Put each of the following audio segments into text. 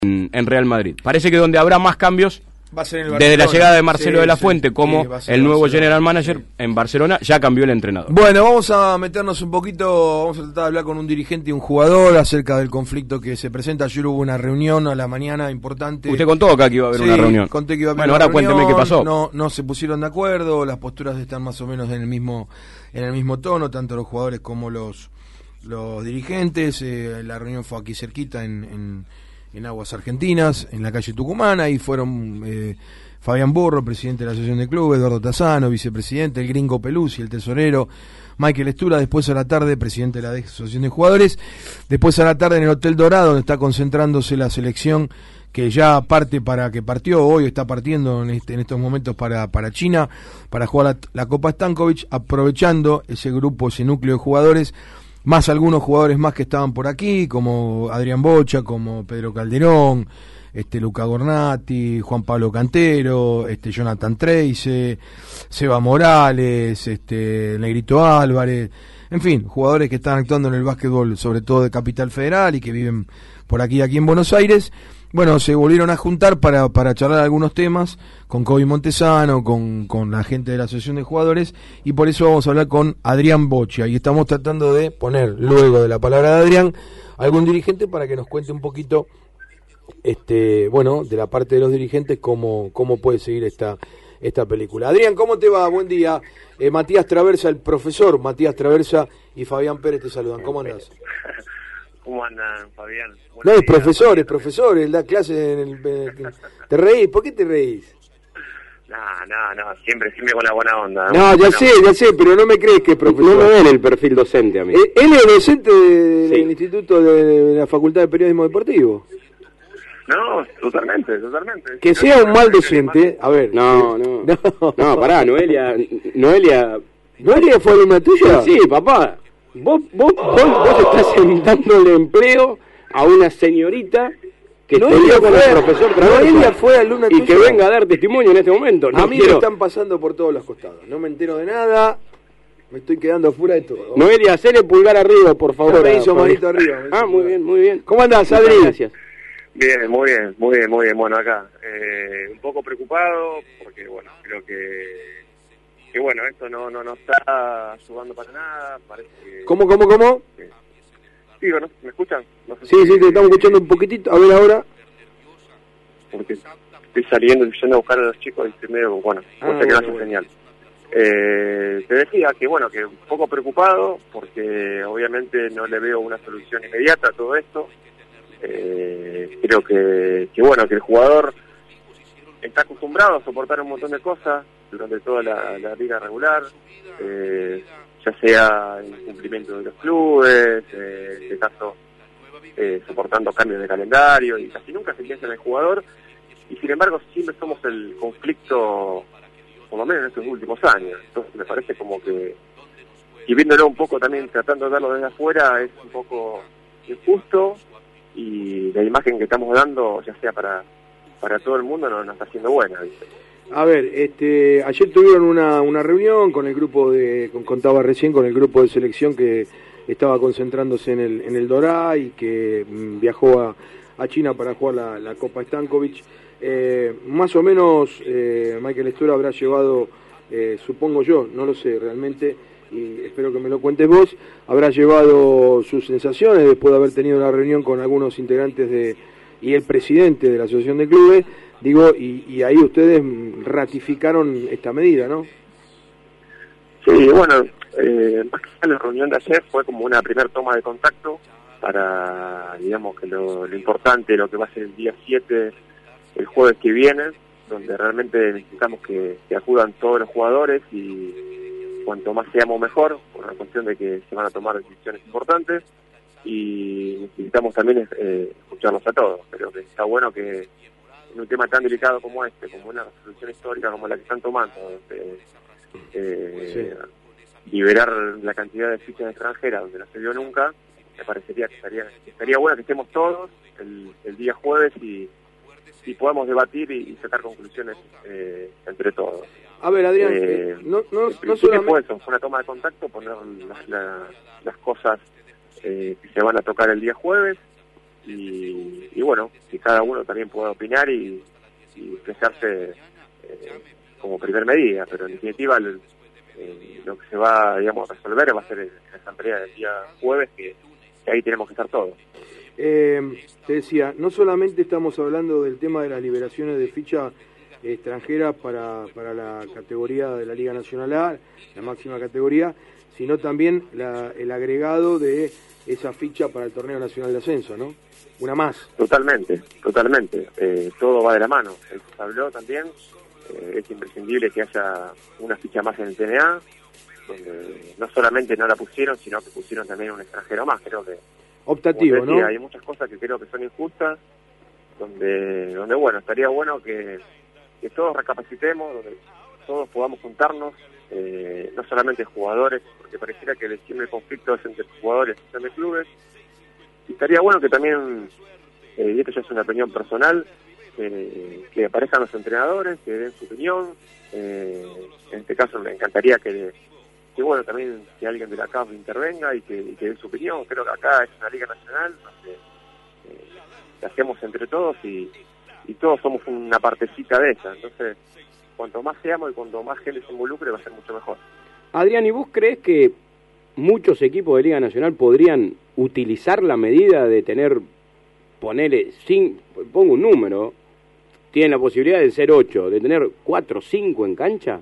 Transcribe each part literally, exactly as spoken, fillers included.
en, en Real Madrid. Parece que donde habrá más cambios va a ser en el desde la llegada de Marcelo sí, de la sí, Fuente como sí, el nuevo Barcelona, general manager sí. en Barcelona, ya cambió el entrenador. Bueno, vamos a meternos un poquito, vamos a tratar de hablar con un dirigente y un jugador acerca del conflicto que se presenta. Ayer hubo una reunión a la mañana importante. Usted contó acá que iba a haber sí, una reunión. Conté que iba a haber bueno, una ahora reunión, cuénteme qué pasó. No, no se pusieron de acuerdo, las posturas están más o menos en el mismo, en el mismo tono, tanto los jugadores como los, los dirigentes. Eh, la reunión fue aquí cerquita en, en, en Aguas Argentinas, en la calle Tucumana, y fueron eh, Fabián Burro, presidente de la Asociación de Clubes, Eduardo Tazano, vicepresidente, el Gringo Peluzzi, el tesorero, Michael Estura, después a la tarde, presidente de la Asociación de Jugadores, después a la tarde en el Hotel Dorado, donde está concentrándose la selección que ya parte para, que partió hoy, está partiendo en, este, en estos momentos para, para China, para jugar la, la Copa Stankovic, aprovechando ese grupo, ese núcleo de jugadores, más algunos jugadores más que estaban por aquí, como Adrián Bocha, como Pedro Calderón, este Luca Gornati, Juan Pablo Cantero, este Jonathan Treise, Seba Morales, este Negrito Álvarez, en fin, jugadores que están actuando en el básquetbol, sobre todo de Capital Federal y que viven por aquí, aquí en Buenos Aires. Bueno, se volvieron a juntar para, para charlar algunos temas con Kobe Montesano, con, con la gente de la Asociación de Jugadores, y por eso vamos a hablar con Adrián Bocha, y estamos tratando de poner, luego de la palabra de Adrián, algún dirigente para que nos cuente un poquito este bueno de la parte de los dirigentes cómo, cómo puede seguir esta, esta película. Adrián, ¿cómo te va? Buen día. Eh, Matías Traversa, el profesor Matías Traversa y Fabián Pérez te saludan. ¿Cómo andás? ¿Cómo andan, Fabián? Buenos no, es días, profesor, es profesor, él da clases en el, en el... ¿Te reís? ¿Por qué te reís? No, no, no, siempre, siempre con la buena onda. No, ya sé, ya sé, pero no me crees que es profesor. No me ven el perfil docente a mí. Eh, él es docente de- Sí. del Instituto de, de la Facultad de Periodismo Deportivo. No, totalmente, totalmente. Que sea un mal docente, a ver. No, no. No, No, pará, Noelia. Noelia. ¿Noelia fue alumna tuya? Sí, papá. Vos, vos, vos, vos estás dándole empleo a una señorita que Noelia estudió con fue- el profesor Traversa Noelia fue alumna y tuya. que venga a dar testimonio en este momento. No A mí quiero- me están pasando por todos los costados. No me entero de nada. Me estoy quedando fuera de todo. Noelia, hacele pulgar arriba, por favor. Ya me hizo a Fabián. manito arriba, me hizo Ah, muy pulgar. bien, muy bien. ¿Cómo andás, Muchas Adri? Gracias. Bien, muy bien, muy bien, muy bien. Bueno, acá, eh, un poco preocupado, porque, bueno, creo que, que bueno, esto no, no, no está ayudando para nada, parece que... ¿Cómo, cómo, cómo? que- Sí, bueno, ¿me escuchan? No sé Sí, si- sí, te estamos escuchando un poquitito. A ver ahora. Porque estoy saliendo y yendo a buscar a los chicos y primero, bueno, Ah, cosa que bueno, no hace bueno. señal. Eh, te decía que bueno, que un poco preocupado porque obviamente no le veo una solución inmediata a todo esto. Eh, creo que, que bueno, que el jugador está acostumbrado a soportar un montón de cosas durante toda la, la liga regular, eh, ya sea el cumplimiento de los clubes, eh, en este caso eh, soportando cambios de calendario, y casi nunca se piensa en el jugador, y sin embargo siempre somos el conflicto, por lo menos en estos últimos años. Entonces me parece como que, y viéndolo un poco también, tratando de verlo desde afuera, es un poco injusto, y la imagen que estamos dando, ya sea para para todo el mundo, no, no está siendo buena, ¿viste? A ver, este, ayer tuvieron una, una reunión con el grupo de, con, contaba recién, con el grupo de selección que estaba concentrándose en el, en el Dorá y que mm, viajó a, a China para jugar la, la Copa Stankovic. Eh, más o menos, eh, Michael Estura habrá llevado, eh, supongo yo, no lo sé realmente, y espero que me lo cuentes vos, habrá llevado sus sensaciones después de haber tenido una reunión con algunos integrantes de y el presidente de la Asociación de Clubes, digo, y, y ahí ustedes ratificaron esta medida, ¿no? Sí, bueno, eh, más que la reunión de ayer fue como una primera toma de contacto para, digamos, que lo, lo importante, lo que va a ser el día siete, el jueves que viene, donde realmente necesitamos que, que acudan todos los jugadores y cuanto más seamos mejor, por una cuestión de que se van a tomar decisiones importantes, y necesitamos también eh, escucharlos a todos. Pero que está bueno que en un tema tan delicado como este, como una resolución histórica como la que están tomando, eh, eh, sí. liberar la cantidad de fichas extranjeras donde no se vio nunca, me parecería que estaría, estaría bueno que estemos todos el, el día jueves y, y podamos debatir y, y sacar conclusiones eh, entre todos. A ver, Adrián, eh, no, no, no solamente fue solamente... eso, fue una toma de contacto, poner las, la, las cosas Eh, que se van a tocar el día jueves, y, y bueno, que cada uno también pueda opinar y, y expresarse eh, como primer medida, pero en definitiva el, eh, lo que se va, digamos, a resolver va a ser en la asamblea del día jueves, que, que ahí tenemos que estar todos. Eh, te decía, no solamente estamos hablando del tema de las liberaciones de ficha extranjeras para, para la categoría de la Liga Nacional A, la máxima categoría, sino también la, el agregado de esa ficha para el Torneo Nacional de Ascenso, ¿no? Una más. Totalmente, totalmente. Eh, todo va de la mano. Se habló también, eh, es imprescindible que haya una ficha más en el T N A, donde no solamente no la pusieron, sino que pusieron también un extranjero más. Creo que optativo, decía, ¿no? Hay muchas cosas que creo que son injustas, donde, donde bueno, estaría bueno que, que todos recapacitemos, donde todos podamos juntarnos, eh, no solamente jugadores, porque pareciera que siempre el conflicto es entre jugadores y de clubes, y estaría bueno que también, eh, y esto ya es una opinión personal, eh, que aparezcan los entrenadores, que den su opinión, eh, en este caso me encantaría que, que bueno, también que alguien de la C A F intervenga y que, y que dé su opinión. Creo que acá es una liga nacional donde eh, la hacemos entre todos y, y todos somos una partecita de ella, entonces cuanto más seamos y cuanto más gente se involucre va a ser mucho mejor. Adrián, ¿y vos crees que muchos equipos de Liga Nacional podrían utilizar la medida de tener, ponele, sin, pongo un número, tienen la posibilidad de ser ocho, de tener cuatro o cinco en cancha?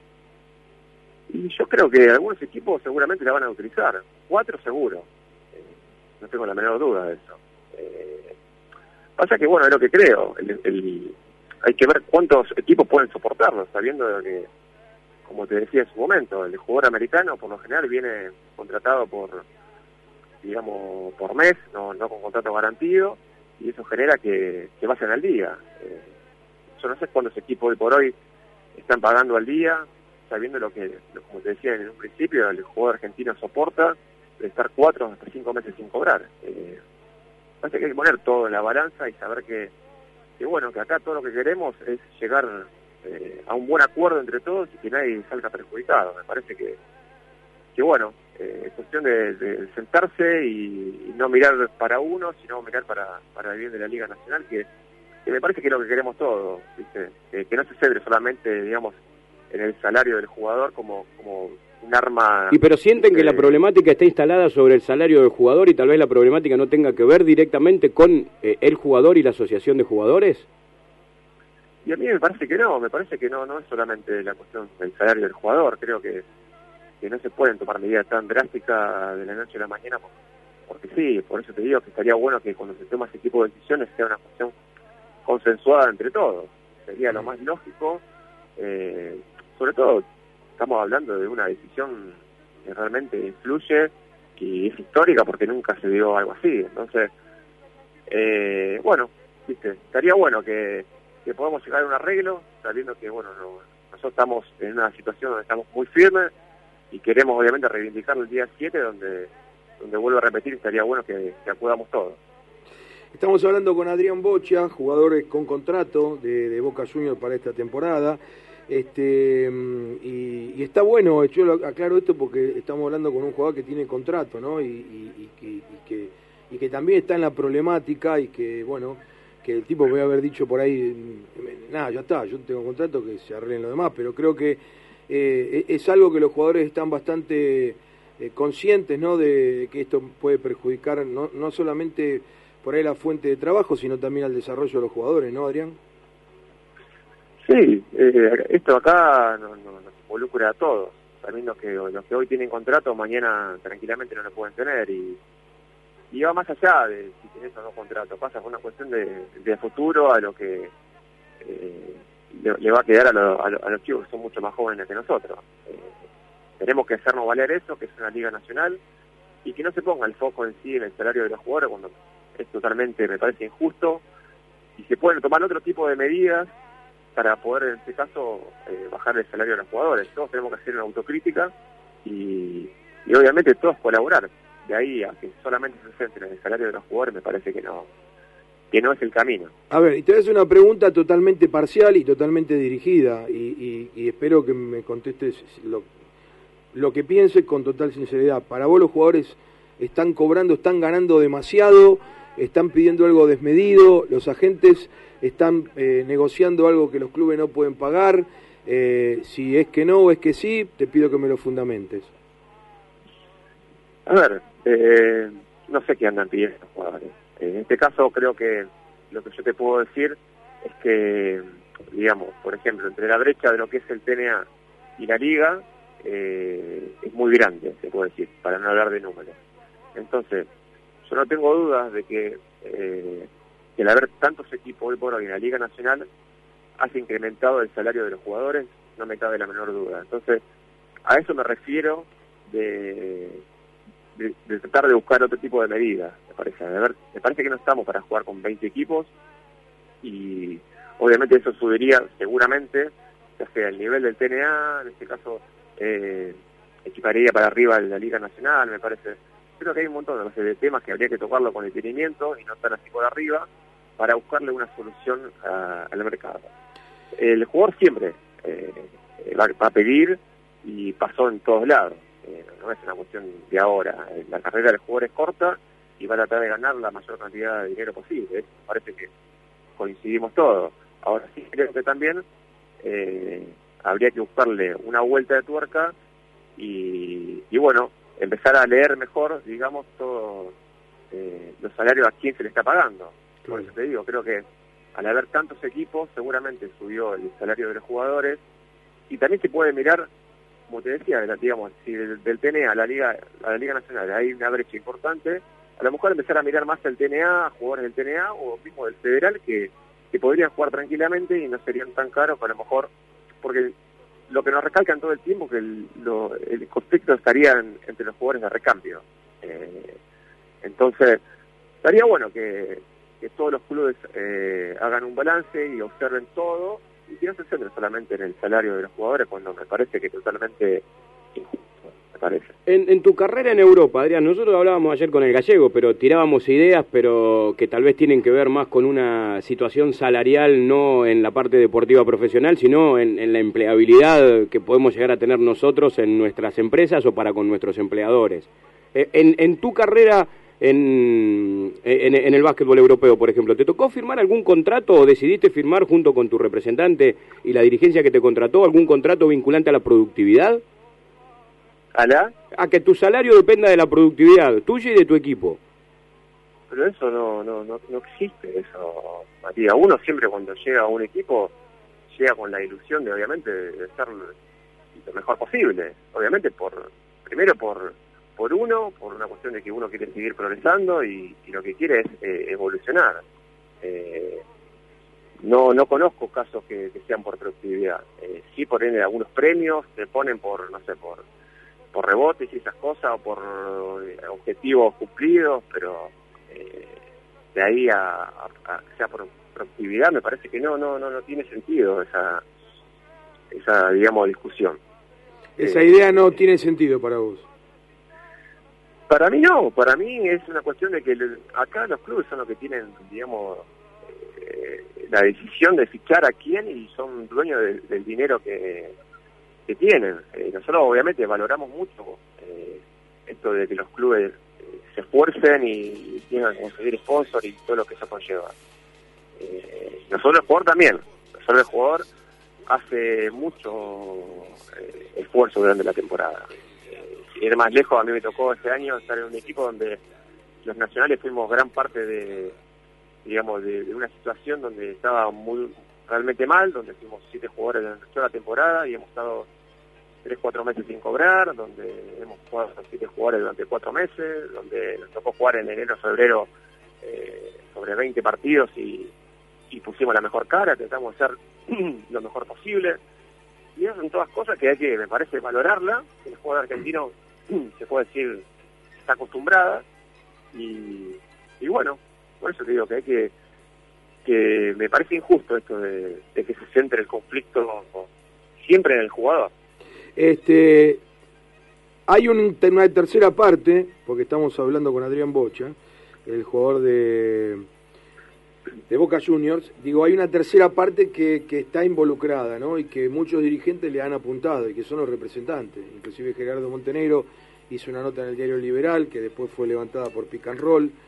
Y yo creo que algunos equipos seguramente la van a utilizar, cuatro seguro, eh, no tengo la menor duda de eso. Eh, pasa que bueno, es lo que creo, el, el, hay que ver cuántos equipos pueden soportarlo, sabiendo que, como te decía en su momento, el jugador americano por lo general viene contratado por, digamos, por mes, no, no con contrato garantido, y eso genera que, que vayan al día. Eh, yo no sé cuántos equipos hoy por hoy están pagando al día, sabiendo lo que, como te decía en un principio, el jugador argentino soporta de estar cuatro hasta cinco meses sin cobrar. Eh, parece que hay que poner todo en la balanza y saber que, que bueno, que acá todo lo que queremos es llegar eh, a un buen acuerdo entre todos y que nadie salga perjudicado. Me parece que, que bueno, eh, es cuestión de, de sentarse y, y no mirar para uno, sino mirar para, para el bien de la Liga Nacional, que, que me parece que es lo que queremos todos, ¿viste? Eh, que no se centre solamente, digamos, en el salario del jugador como, como un arma. Y pero sienten que eh, la problemática está instalada sobre el salario del jugador y tal vez la problemática no tenga que ver directamente con eh, el jugador y la asociación de jugadores. Y a mí me parece que no, me parece que no, no es solamente la cuestión del salario del jugador. Creo que, que no se pueden tomar medidas tan drásticas de la noche a la mañana, porque, porque sí, por eso te digo que estaría bueno que cuando se toma ese tipo de decisiones sea una cuestión consensuada entre todos. Sería lo más lógico. Eh, sobre todo estamos hablando de una decisión que realmente influye y es histórica porque nunca se dio algo así. Entonces, eh, bueno, viste, estaría bueno que, que podamos llegar a un arreglo, sabiendo que bueno, no, nosotros estamos en una situación donde estamos muy firmes y queremos obviamente reivindicar el día siete, donde, donde vuelvo a repetir, estaría bueno que, que acudamos todos. Estamos hablando con Adrián Bocha, jugador con contrato de, de Boca Juniors para esta temporada. Este y, y está bueno, yo lo aclaro esto porque estamos hablando con un jugador que tiene contrato, ¿no? Y, y, y, que, y, que, y que también está en la problemática y que, bueno, que el tipo puede haber dicho por ahí, nada, ya está, yo tengo contrato, que se arreglen lo demás, pero creo que eh, es algo que los jugadores están bastante eh, conscientes, ¿no? De, de que esto puede perjudicar no, no solamente por ahí la fuente de trabajo, sino también al desarrollo de los jugadores, ¿no, Adrián? Sí, eh, esto acá nos no, no involucra a todos, también los que, los que hoy tienen contrato, mañana tranquilamente no lo pueden tener, y, y va más allá de si tenés o no contrato, pasa por una cuestión de, de futuro, a lo que eh, le, le va a quedar a, lo, a, lo, a los chicos que son mucho más jóvenes que nosotros. Eh, tenemos que hacernos valer eso, que es una liga nacional, y que no se ponga el foco en sí en el salario de los jugadores, cuando es totalmente, me parece, injusto, y se pueden tomar otro tipo de medidas para poder, en este caso, eh, bajar el salario de los jugadores. Todos tenemos que hacer una autocrítica y, y obviamente todos colaborar. De ahí a que solamente se centren en el salario de los jugadores, me parece que no que no es el camino. A ver, y te voy a hacer una pregunta totalmente parcial y totalmente dirigida, y, y, y espero que me contestes lo, lo que pienses con total sinceridad. Para vos los jugadores están cobrando, están ganando demasiado, están pidiendo algo desmedido, los agentes están eh, negociando algo que los clubes no pueden pagar, eh, si es que no o es que sí, te pido que me lo fundamentes. A ver, eh, no sé qué andan pidiendo los jugadores. En este caso creo que lo que yo te puedo decir es que, digamos, por ejemplo, entre la brecha de lo que es el T N A y la Liga, eh, es muy grande, se puede decir, para no hablar de números. Entonces, yo no tengo dudas de que, eh, que el haber tantos equipos hoy por hoy en la Liga Nacional hace incrementado el salario de los jugadores, no me cabe la menor duda. Entonces, a eso me refiero de, de, de tratar de buscar otro tipo de medidas, me parece. De ver, me parece que no estamos para jugar con veinte equipos y obviamente eso subiría seguramente, ya sea el nivel del T N A, en este caso eh, equiparía para arriba de la Liga Nacional, me parece. Creo que hay un montón no sé, de temas que habría que tocarlo con detenimiento y no estar así por arriba para buscarle una solución a, al mercado. El jugador siempre eh, va, va a pedir y pasó en todos lados. Eh, no es una cuestión de ahora. La carrera del jugador es corta y va a tratar de ganar la mayor cantidad de dinero posible. Eso me parece que coincidimos todos. Ahora sí creo que también eh, habría que buscarle una vuelta de tuerca y, y bueno, empezar a leer mejor, digamos, todos eh, los salarios a quién se le está pagando. Por eso te digo, creo que al haber tantos equipos, seguramente subió el salario de los jugadores y también se puede mirar, como te decía, digamos, si del, del T N A a la Liga a la Liga Nacional hay una brecha importante, a lo mejor empezar a mirar más el T N A, jugadores del T N A o mismo del Federal que, que podrían jugar tranquilamente y no serían tan caros, a lo mejor, porque lo que nos recalcan todo el tiempo que el, lo, el conflicto estaría en, entre los jugadores de recambio. Eh, entonces, estaría bueno que, que todos los clubes eh, hagan un balance y observen todo y que no se centren solamente en el salario de los jugadores cuando me parece que es totalmente injusto, me parece. En, en tu carrera en Europa, Adrián, nosotros hablábamos ayer con el gallego, pero tirábamos ideas, pero que tal vez tienen que ver más con una situación salarial, no en la parte deportiva profesional, sino en, en la empleabilidad que podemos llegar a tener nosotros en nuestras empresas o para con nuestros empleadores. En, en tu carrera en, en, en el básquetbol europeo, por ejemplo, ¿te tocó firmar algún contrato o decidiste firmar junto con tu representante y la dirigencia que te contrató algún contrato vinculante a la productividad? ¿A la? A que tu salario dependa de la productividad tuya y de tu equipo. Pero eso no no no, no existe, eso, Matías. Uno siempre cuando llega a un equipo llega con la ilusión de, obviamente, de estar lo mejor posible. Obviamente, por primero por por uno, por una cuestión de que uno quiere seguir progresando y, y lo que quiere es eh, evolucionar. Eh, no no conozco casos que, que sean por productividad. Eh, sí, por ende, algunos premios te ponen por, no sé, por por rebotes y esas cosas, o por eh, objetivos cumplidos, pero eh, de ahí a, a, a sea por productividad me parece que no no no no tiene sentido esa esa digamos discusión. Esa eh, idea no eh, tiene sentido para vos. Para mí no, para mí es una cuestión de que el, acá los clubes son los que tienen, digamos, eh, la decisión de fichar a quién y son dueños de, del dinero que que tienen. Eh, nosotros obviamente valoramos mucho eh, esto de que los clubes eh, se esfuercen y, y tengan que conseguir sponsor y todo lo que eso conlleva. Eh, nosotros el jugador también, nosotros el jugador hace mucho eh, esfuerzo durante la temporada. Eh, sin ir más lejos, a mí me tocó este año estar en un equipo donde los nacionales fuimos gran parte de, digamos, de, de una situación donde estaba muy realmente mal, donde fuimos siete jugadores durante toda la temporada y hemos estado tres, cuatro meses sin cobrar, donde hemos jugado con siete jugadores durante cuatro meses, donde nos tocó jugar en enero, febrero eh, sobre veinte partidos y, y pusimos la mejor cara, tratamos de hacer lo mejor posible. Y esas son todas cosas que hay que, me parece, valorarla. El jugador argentino, se puede decir, está acostumbrada y, y bueno, por eso te digo que hay que que me parece injusto esto de, de que se centre el conflicto siempre en el jugador. Este, hay un, una tercera parte, porque estamos hablando con Adrián Bocha, el jugador de, de Boca Juniors, digo, hay una tercera parte que, que está involucrada, ¿no? Y que muchos dirigentes le han apuntado, y que son los representantes. Inclusive Gerardo Montenegro hizo una nota en el diario Liberal, que después fue levantada por Pick and Roll.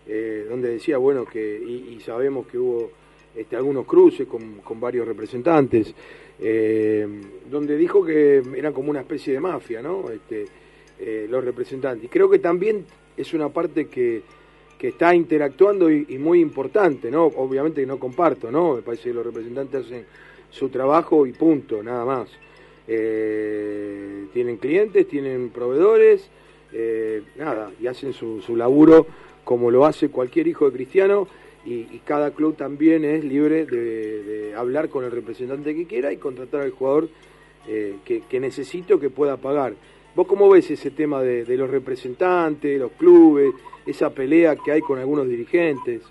eh, donde decía, bueno, que y, y sabemos que hubo este, algunos cruces con, con varios representantes, eh, donde dijo que eran como una especie de mafia, ¿no? Este, eh, los representantes. Y creo que también es una parte que, que está interactuando y, y muy importante, ¿no? Obviamente que no comparto, ¿no? Me parece que los representantes hacen su trabajo y punto, nada más. Eh, tienen clientes, tienen proveedores, eh, nada, y hacen su, su laburo como lo hace cualquier hijo de cristiano, y, y cada club también es libre de, de hablar con el representante que quiera y contratar al jugador eh, que, que necesite o que pueda pagar. ¿Vos cómo ves ese tema de, de los representantes, los clubes, esa pelea que hay con algunos dirigentes?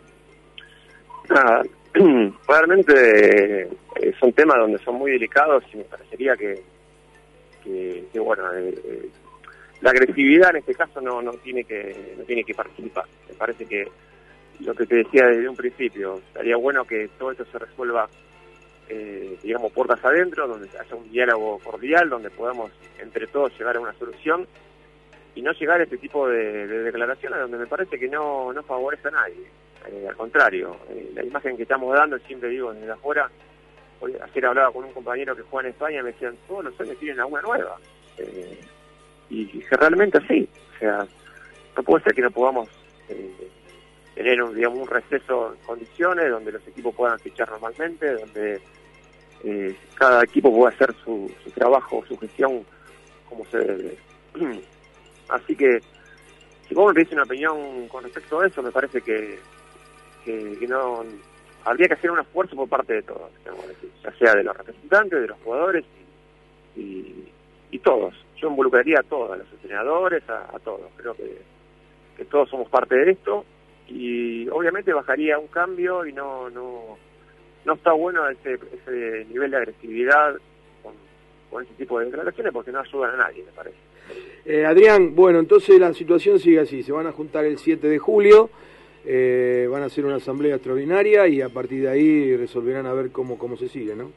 Nada, realmente eh, son temas donde son muy delicados y me parecería que, que, que bueno, eh, eh, la agresividad en este caso no, no tiene que no tiene que participar. Me parece que lo que te decía desde un principio, estaría bueno que todo esto se resuelva, eh, digamos, puertas adentro, donde haya un diálogo cordial, donde podamos entre todos llegar a una solución y no llegar a este tipo de, de declaraciones donde me parece que no, no favorece a nadie. Eh, al contrario, eh, la imagen que estamos dando, siempre digo desde afuera, hoy, ayer hablaba con un compañero que juega en España y me decían, todos los años tienen alguna nueva. Eh, y, y que realmente así, o sea, no puede ser que no podamos eh, tener un, digamos, un receso en condiciones donde los equipos puedan fichar normalmente, donde eh, cada equipo pueda hacer su, su trabajo, su gestión como se debe. Así que, si vos me pedís una opinión con respecto a eso, me parece que, que, que no habría que hacer un esfuerzo por parte de todos, ya sea de los representantes, de los jugadores y, y, y todos. Yo involucraría a todos, a los entrenadores, a, a todos. Creo que, que todos somos parte de esto y obviamente bajaría un cambio y no no no está bueno ese, ese nivel de agresividad con, con ese tipo de declaraciones porque no ayudan a nadie, me parece. Eh, Adrián, bueno, entonces la situación sigue así, se van a juntar el siete de julio, eh, van a hacer una asamblea extraordinaria y a partir de ahí resolverán a ver cómo, cómo se sigue, ¿no?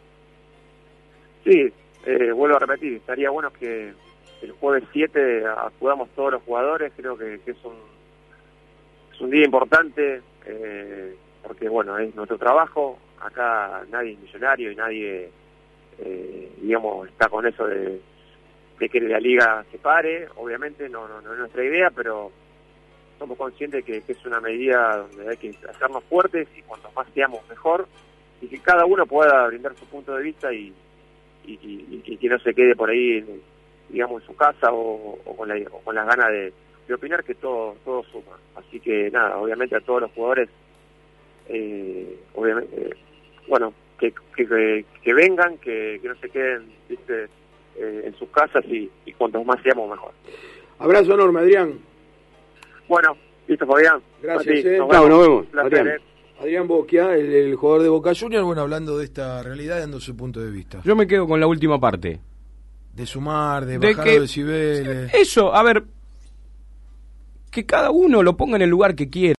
Sí, eh, vuelvo a repetir, estaría bueno que el jueves siete acudamos todos los jugadores, creo que, que es un es un día importante, eh, porque bueno, es nuestro trabajo, acá nadie es millonario y nadie, eh, digamos, está con eso de de que la liga se pare, obviamente no, no, no es nuestra idea, pero somos conscientes que, que es una medida donde hay que hacernos fuertes y cuanto más seamos mejor, y que cada uno pueda brindar su punto de vista y, y, y, y que no se quede por ahí, digamos, en su casa o, o, con, la, o con las ganas de, de opinar, que todo todo suma. Así que nada, obviamente a todos los jugadores, eh, obviamente, eh, bueno, que, que, que, que vengan, que, que no se queden, ¿viste? Eh, en sus casas y, y cuantos más seamos mejor. Abrazo enorme, Adrián. Bueno, listo, Fabián. Gracias. Eh. Nos vemos. Nos vemos. Placer, Adrián. eh. Adrián Bocchia, el, el jugador de Boca Juniors, bueno, hablando de esta realidad, dando su punto de vista. Yo me quedo con la última parte. De sumar, de, De bajar que- los decibeles. Eso, a ver, que cada uno lo ponga en el lugar que quiera.